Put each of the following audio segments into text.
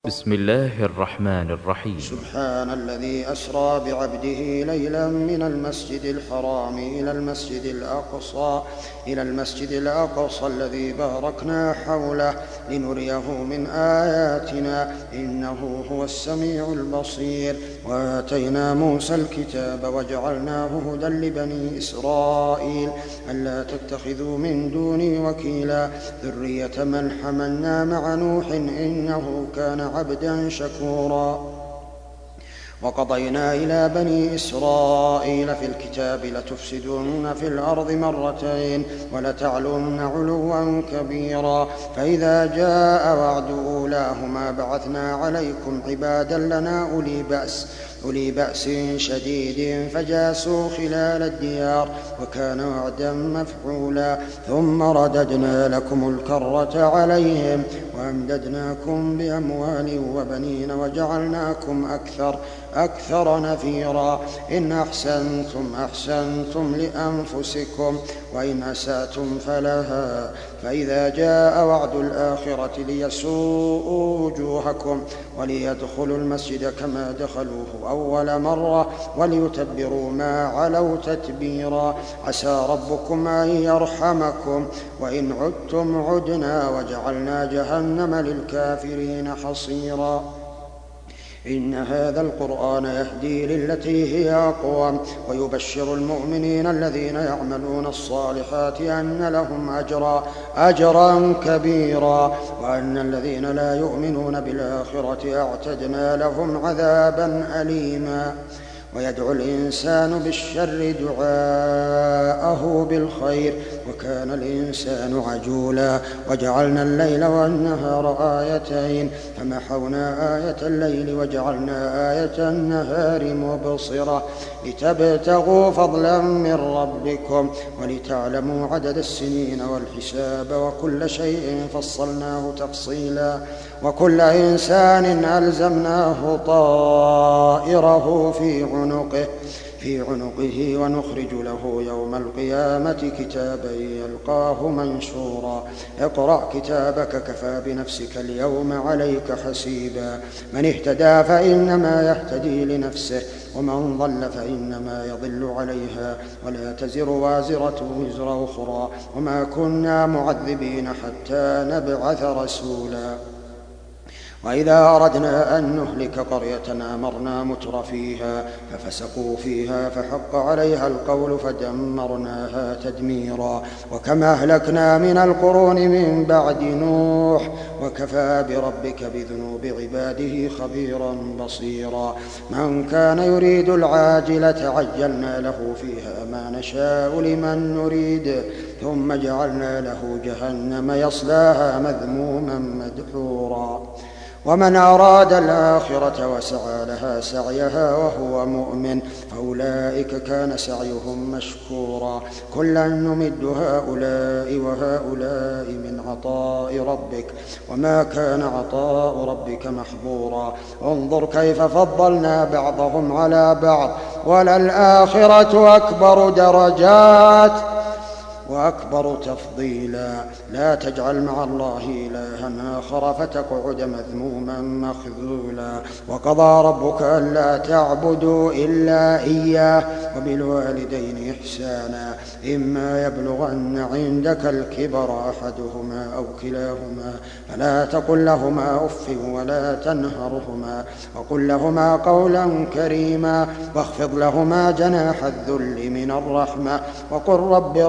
بسم الله الرحمن الرحيم. سبحان الذي أسرى بعبده ليلا من المسجد الحرام إلى المسجد الأقصى الذي باركنا حوله لنريه من آياتنا إنه هو السميع البصير. وآتينا موسى الكتاب وجعلناه هدى لبني إسرائيل ألا تتخذوا من دوني وكيلا ذرية من حملنا مع نوح إنه كان عبدا شكورا. وقضينا إلى بني إسرائيل في الكتاب لتفسدن في الأرض مرتين ولتعلن علوا كبيرا فإذا جاء وعد أولاهما بعثنا عليكم عبادا لنا أولي بأس شديد فجاسوا خلال الديار وكان وعدا مفعولا ثم رددنا لكم الكرة عليهم وأمددناكم بأموال وبنين وجعلناكم أكثر نفيرا. إن أحسنتم لأنفسكم وإن أسأتم فلها فإذا جاء وعد الآخرة ليسوءوا وجوهكم وليدخلوا المسجد كما دخلوه أول مرة وليتبروا ما علوا تتبيرا. عسى ربكم أن يرحمكم وإن عدتم عدنا وجعلنا جهنم للكافرين حصيرا. إن هذا القرآن يهدي للتي هي أقوم ويبشر المؤمنين الذين يعملون الصالحات أن لهم أجرا كبيرا وأن الذين لا يؤمنون بالآخرة أعتدنا لهم عذابا أليما. ويدعو الإنسان بالشر دعاءه بالخير وكان الإنسان عجولا. وجعلنا الليل والنهار آيتين فمحونا آية الليل وجعلنا آية النهار مبصرة لتبتغوا فضلا من ربكم ولتعلموا عدد السنين والحساب وكل شيء فصلناه تفصيلا. وكل إنسان ألزمناه طائره في عنقه ونخرج له يوم القيامة كتابا يلقاه منشورا. اقرأ كتابك كفى بنفسك اليوم عليك حسيبا. من اهتدى فإنما يهتدي لنفسه ومن ضل فإنما يضل عليها ولا تزر وازرة وزر أخرى وما كنا معذبين حتى نبعث رسولا. وإذا أردنا أن نهلك قرية أمرنا متر فيها ففسقوا فيها فحق عليها القول فدمرناها تدميرا. وكما أهلكنا من القرون من بعد نوح وكفى بربك بذنوب عباده خبيرا بصيرا. من كان يريد العاجلة عجلنا له فيها ما نشاء لمن نريد ثم جعلنا له جهنم يصلاها مذموما مدحورا. ومن أراد الآخرة وسعى لها سعيها وهو مؤمن فأولئك كان سعيهم مشكورا. كلا نمد هؤلاء وهؤلاء من عطاء ربك وما كان عطاء ربك محظورا. انظر كيف فضلنا بعضهم على بعض وللآخرة أكبر درجات وأكبر تفضيلا. لا تجعل مع الله إلها آخر فتقعد مذموما مخذولا. وقضى ربك ألا تعبدوا إلا إياه وبالوالدين إحسانا إما يبلغن عندك الكبر أحدهما أو كلاهما فلا تقل لهما أف ولا تنهرهما وقل لهما قولا كريما واخفض لهما جناح الذل من الرحمة وقل رب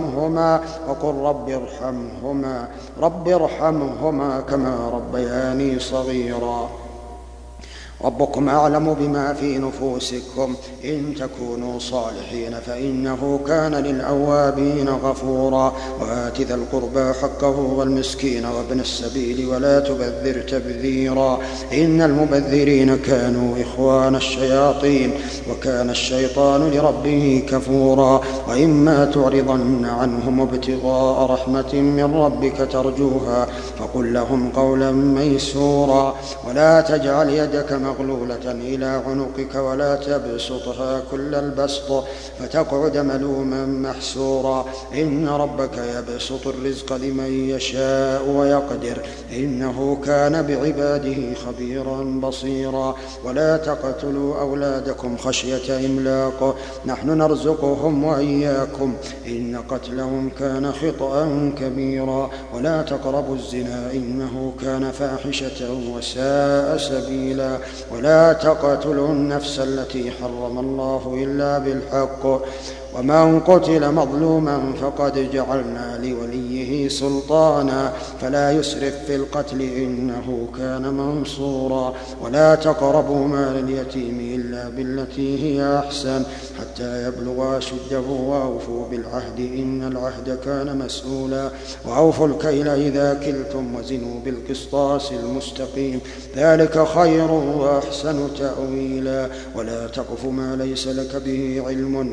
ارحمهما كما ربياني صغيرا. ربكم أعلم بما في نفوسكم إن تكونوا صالحين فإنه كان للأوابين غفورا. وآت ذا القربى حقه والمسكين وابن السبيل ولا تبذر تبذيرا إن المبذرين كانوا إخوان الشياطين وكان الشيطان لربه كفورا. وإما تعرضن عنهم ابتغاء رحمة من ربك ترجوها فقل لهم قولا ميسورا. ولا تجعل يدك مغلولة إلى عنقك ولا تبسطها كل البسط فتقعد ملوما محسورا إن ربك يبسط الرزق لمن يشاء ويقدر إنه كان بعباده خبيرا بصيرا ولا تقتلوا أولادكم خشية إملاق نحن نرزقهم وإياكم إن قتلهم كان خطأ كبيرا ولا تقربوا الزنا إنه كان فاحشة وساء سبيلا ولا تقتلوا النفس التي حرم الله إلا بالحق ومن قتل مظلوما فقد جعلنا لوليه سلطانا فلا يسرف في القتل إنه كان منصورا ولا تقربوا مال اليتيم إلا بالتي هي أحسن حتى يبلغ أشده وأوفوا بالعهد إن العهد كان مسؤولا وأوفوا الكيل إذا كلتم وزنوا بالقسطاس المستقيم ذلك خير وأحسن تأويلا ولا تقف ما ليس لك به علم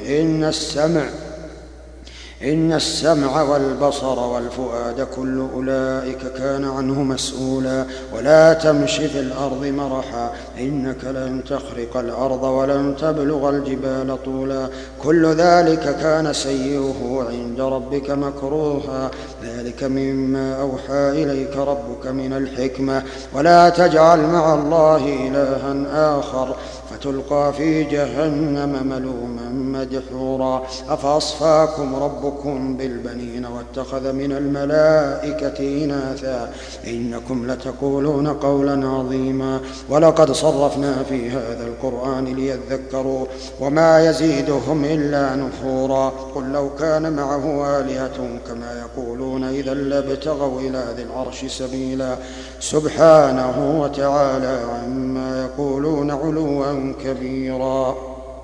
إن السمع والبصر والفؤاد كل أولئك كان عنه مسؤولا ولا تمش في الأرض مرحا إنك لن تخرق الأرض ولن تبلغ الجبال طولا كل ذلك كان سيئه عند ربك مكروها ذلك مما أوحى إليك ربك من الحكمة ولا تجعل مع الله إلها آخر فتلقى في جهنم ملوما مدحورا أفأصفاكم ربكم بالبنين واتخذ من الملائكة إناثا إنكم لتقولون قولا عظيما ولقد صرفنا في هذا القرآن ليذكروا وما يزيدهم إلا نفورا قل لو كان معه آلهة كما يقولون إذا لابتغوا إلى ذي العرش سبيلا سبحانه وتعالى عما يقولون علوا كبيرا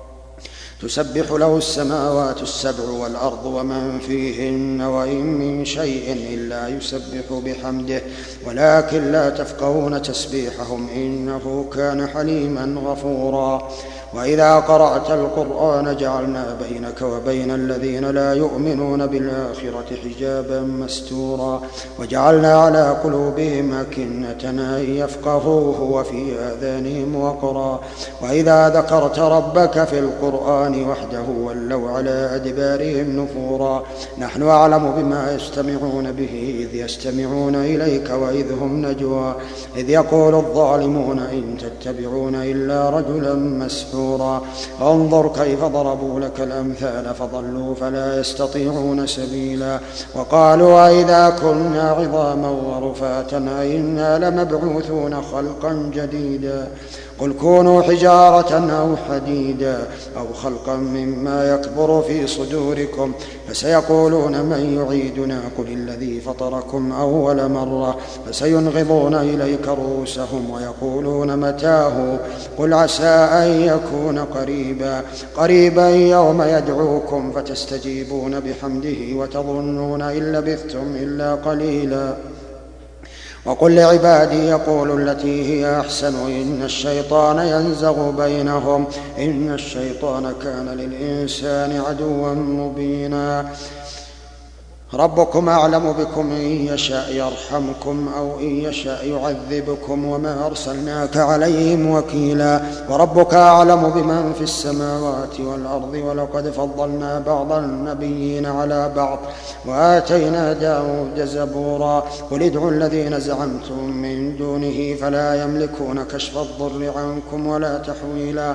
تسبح له السماوات السبع والأرض ومن فيهن وإن من شيء إلا يسبح بحمده ولكن لا تفقهون تسبيحهم إنه كان حليما غفورا وإذا قرأت القرآن جعلنا بينك وبين الذين لا يؤمنون بالآخرة حجابا مستورا وجعلنا على قلوبهم أكنة أن يفقهوه وفي آذانهم وقرا وإذا ذكرت ربك في القرآن وحده ولوا على أدبارهم نفورا نحن أعلم بما يستمعون به إذ يستمعون إليك وإذ هم نجوى إذ يقول الظالمون إن تتبعون إلا رجلا مسحورا انظر كيف ضربوا لك الأمثال فضلوا فلا يستطيعون سبيلا وقالوا أئذا كنا عظاما ورفاتا أئنا لمبعوثون خلقا جديدا قل كونوا حجارة أو حديدا أو خلقا مما يكبر في صدوركم فسيقولون من يعيدنا قل الذي فطركم أول مرة فسينغضون إليك رؤوسهم ويقولون متاه قل عسى أن يكون قريبا يوم يدعوكم فتستجيبون بحمده وتظنون إن لبثتم إلا قليلا وقل لعبادي يقولوا التي هي أحسن إن الشيطان ينزغ بينهم إن الشيطان كان للإنسان عدوا مبينا ربكم أعلم بكم إن يشاء يرحمكم أو إن يشاء يعذبكم وما أرسلناك عليهم وكيلا وربك أعلم بمن في السماوات والأرض ولقد فضلنا بعض النبيين على بعض وآتينا داود زبورا قل ادعوا الذين زعمتم من دونه فلا يملكون كشف الضر عنكم ولا تحويلا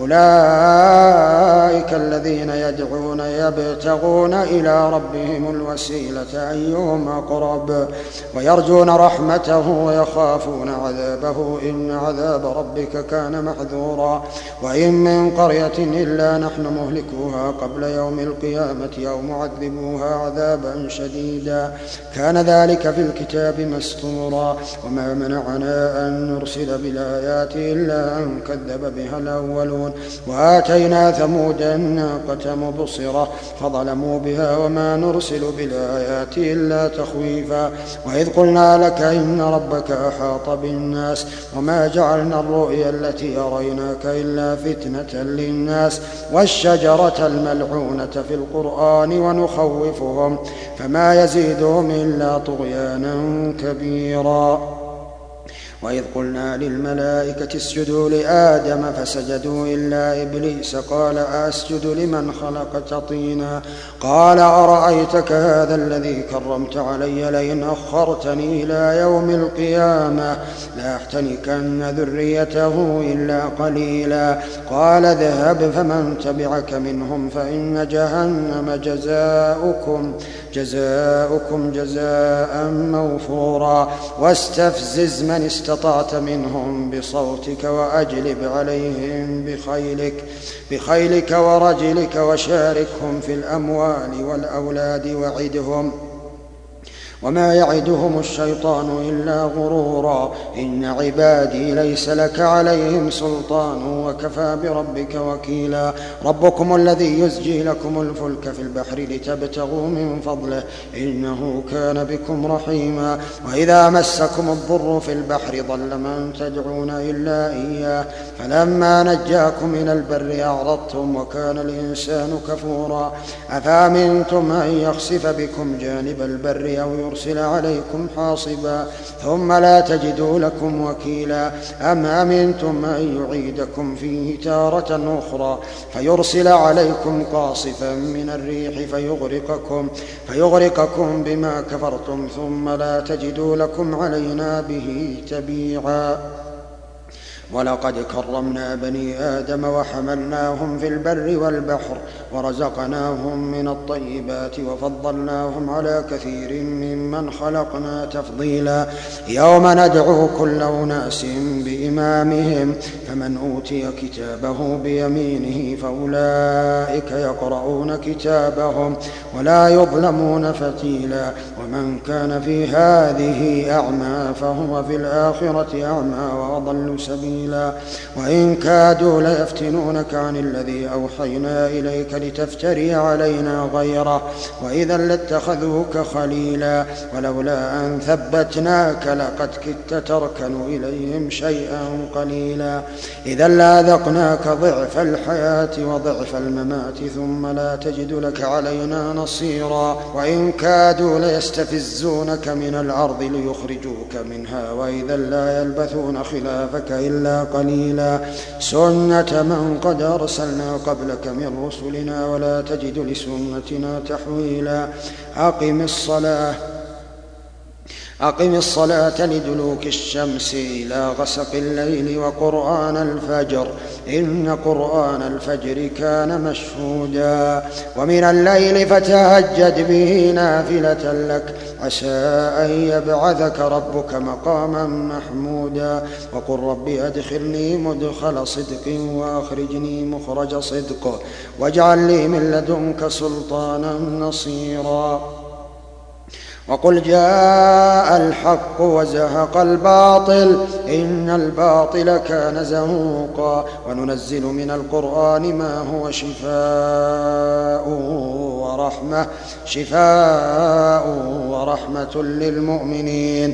أولئك الذين يدعون يبتغون إلى ربهم الوسيلة أيهم أقرب ويرجون رحمته ويخافون عذابه إن عذاب ربك كان محذورا وإن من قرية إلا نحن مهلكوها قبل يوم القيامة أو معذبوها عذابا شديدا كان ذلك في الكتاب مستورا وما منعنا أن نرسل بالآيات إلا أن كذب بها الأولون وآتينا ثمود الناقة مبصرة فظلموا بها وما نرسل بالآيات إلا تخويفا وإذ قلنا لك إن ربك أحاط بالناس وما جعلنا الرؤيا التي أريناك إلا فتنة للناس والشجرة الملعونة في القرآن ونخوفهم فما يزيدهم إلا طغيانا كبيرا وإذ قلنا للملائكة اسجدوا لآدم فسجدوا إلا إبليس قال أسجد لمن خلقت طينا قال أرأيتك هذا الذي كرمت علي لئن أخرتني إلى يوم القيامة لأحتنكن ذريته إلا قليلا قال اذهب فمن تبعك منهم فإن جهنم جزاؤكم جزاء موفورا واستفزز من استطعت منهم بصوتك وأجلب عليهم بخيلك ورجلك وشاركهم في الأموال والأولاد وعدهم وما يعدهم الشيطان إلا غرورا إن عبادي ليس لك عليهم سلطان وكفى بربك وكيلا ربكم الذي يزجي لكم الفلك في البحر لتبتغوا من فضله إنه كان بكم رحيما وإذا مسكم الضر في البحر ضل من تدعون إلا إياه فلما نجاكم من البر أعرضتم وكان الإنسان كفورا أفأمنتم أن يخسف بكم جانب البر أو يرسل عليكم حاصبا ثم لا تجدوا لكم وكيلا أم أمنتم أن يعيدكم فيه تارة أخرى فيرسل عليكم قاصفا من الريح فيغرقكم بما كفرتم ثم لا تجدوا لكم علينا به تبيعا ولقد كرمنا بني آدم وحملناهم في البر والبحر ورزقناهم من الطيبات وفضلناهم على كثير ممن خلقنا تفضيلا يوم ندعو كل أناس بإمامهم فمن أوتي كتابه بيمينه فأولئك يقرؤون كتابهم ولا يظلمون فتيلا ومن كان في هذه أعمى فهو في الآخرة أعمى وأضل سبيلا وإن كادوا ليفتنونك عن الذي أوحينا إليك لتفتري علينا غيره وإذا لاتخذوك خليلا ولولا أن ثبتناك لقد كدت تركن إليهم شيئا قليلا إذا لأذقناك ضعف الحياة وضعف الممات ثم لا تجد لك علينا نصيرا وإن كادوا ليستفزونك من الأرض ليخرجوك منها وإذا لا يلبثون خلافك إلا قليلا سنة من قد أرسلنا قبلك من رسلنا ولا تجد لسنتنا تحويلا أقم الصلاة لدلوك الشمس إلى غسق الليل وقرآن الفجر إن قرآن الفجر كان مشهودا ومن الليل فتهجد به نافلة لك عسى أن يبعثك ربك مقاما محمودا وقل رب أدخلني مدخل صدق وأخرجني مخرج صدق واجعل لي من لدنك سلطانا نصيرا وقل جاء الحق وزهق الباطل إن الباطل كان زهوقا وننزل من القرآن ما هو شفاء ورحمة للمؤمنين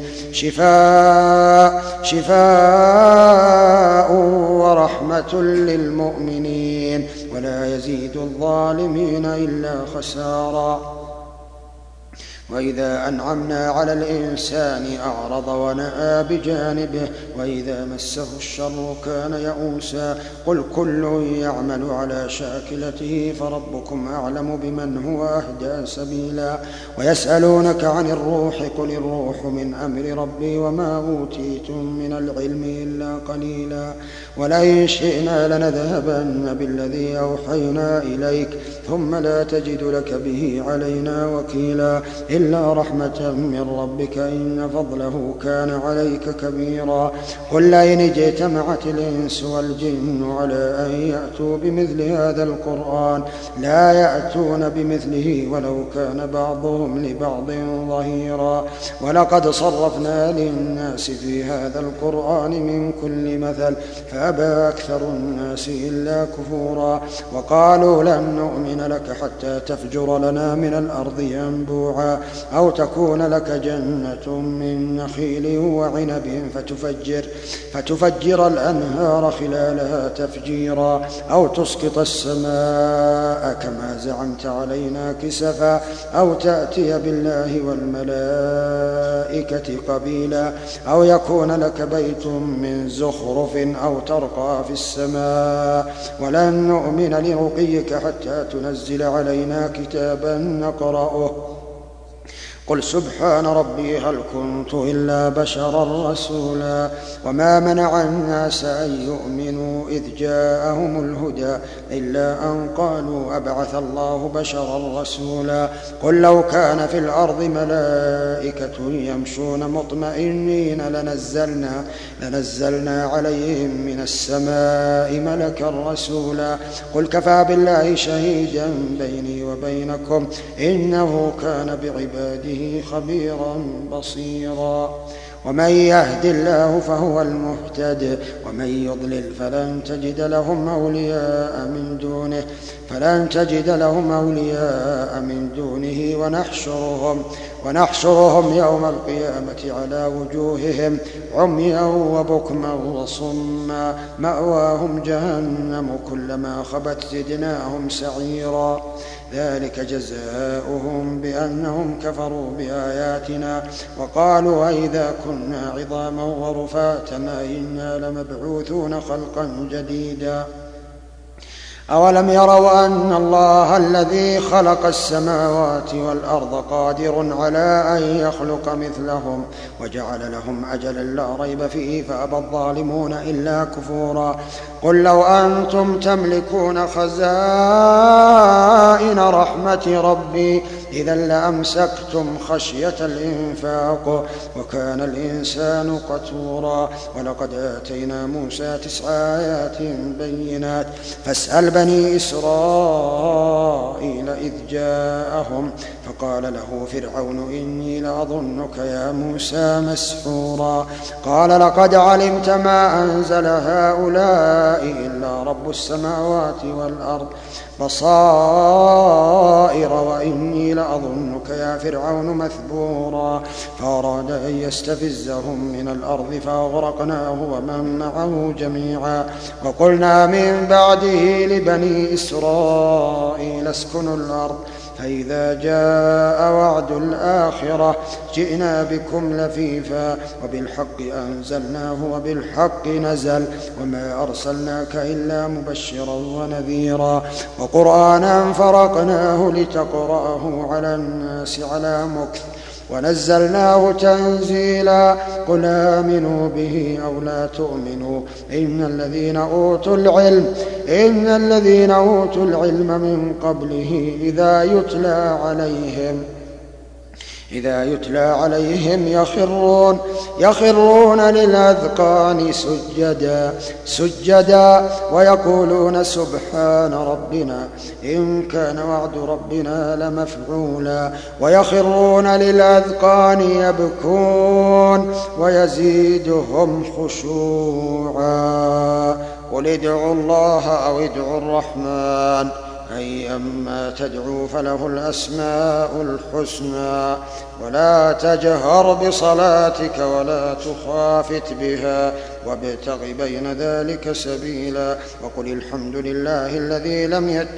شفاء ورحمة للمؤمنين ولا يزيد الظالمين إلا خسارا وإذا أنعمنا على الإنسان أعرض ونأى بجانبه وإذا مسه الشر كان يئوسا قل كل يعمل على شاكلته فربكم أعلم بمن هو أهدى سبيلا ويسألونك عن الروح قل الروح من أمر ربي وما أوتيتم من العلم إلا قليلا ولئن شئنا لنذهبن بالذي أوحينا إليك ثم لا تجد لك به علينا وكيلا إلا رحمة من ربك إن فضله كان عليك كبيرا قل لئن اجتمعت الإنس والجن على أن يأتوا بمثل هذا القرآن لا يأتون بمثله ولو كان بعضهم لبعض ظهيرا ولقد صرفنا للناس في هذا القرآن من كل مثل فأبى أكثر الناس إلا كفورا وقالوا لن نؤمن لك حتى تفجر لنا من الأرض ينبوعا أو تكون لك جنة من نخيل وعنب فتفجر الأنهار خلالها تفجيرا، أو تسقط السماء كما زعمت علينا كسفا، أو تأتي بالله والملائكة قبيلا، أو يكون لك بيت من زخرف أو ترقى في السماء ولن نؤمن لرقيك حتى تنزل علينا كتابا نقرأه. قل سبحان ربي هل كنت إلا بشرا رسولا. وما منع الناس أن يؤمنوا إذ جاءهم الهدى إلا أن قالوا أبعث الله بشرا رسولا. قل لو كان في الأرض ملائكة يمشون مطمئنين لنزلنا عليهم من السماء ملكا رسولا. قل كفى بالله شهيدا بيني وبينكم إنه كان بعباده خبيرا بصيرا. ومن يهد الله فهو المهتد ومن يضلل فلن تجد لهم أولياء من دونه ونحشرهم يوم القيامة على وجوههم عميا وبكما وصما مأواهم جهنم كلما خبت زدناهم سعيرا. ذلك جزاؤهم بأنهم كفروا بآياتنا وقالوا أئذا كنا عظاما ورفاتا إنا لمبعوثون خلقا جديدا. أولم يروا أن الله الذي خلق السماوات والأرض قادر على أن يخلق مثلهم وجعل لهم أجلا لا ريب فيه فأبى الظالمون إلا كفورا. قل لو أنتم تملكون خزائن رحمة ربي إذا لأمسكتم خشية الإنفاق وكان الإنسان قتورا. ولقد آتينا موسى 9 آيات بينات فاسأل بني إسرائيل إذ جاءهم فقال له فرعون إني لأظنك يا موسى مسحورا. قال لقد علمت ما أنزل هؤلاء إلا رب السماوات والأرض بصائر وإني لأظنك يا فرعون مثبورا. فأراد أن يستفزهم من الأرض فأغرقناه ومن معه جميعا. وقلنا من بعده لبني إسرائيل اسكنوا الأرض فإذا جاء وعد الآخرة جئنا بكم لفيفا وبالحق أنزلناه وبالحق نزل وما أرسلناك إلا مبشرا ونذيرا وقرآنا فرقناه لتقرأه على الناس على مكث ونزلناه تنزيلا. قل آمنوا به أو لا تؤمنوا إن الذين أوتوا العلم من قبله إذا يتلى عليهم يخرون للأذقان سجدا ويقولون سبحان ربنا إن كان وعد ربنا لمفعولا ويخرون للأذقان يبكون ويزيدهم خشوعا. قل ادعوا الله أو ادعوا الرحمن أيما تدعوا فله الأسماء الحسنى ولا تجهر بصلاتك ولا تخافت بها وابتغ بين ذلك سبيلا. وقل الحمد لله الذي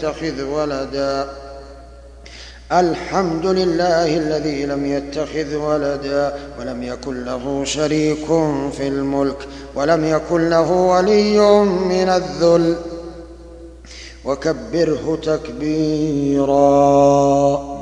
لم يتخذ ولدا ولم يكن له شريك في الملك ولم يكن له ولي من الذل وكبره تكبيرا.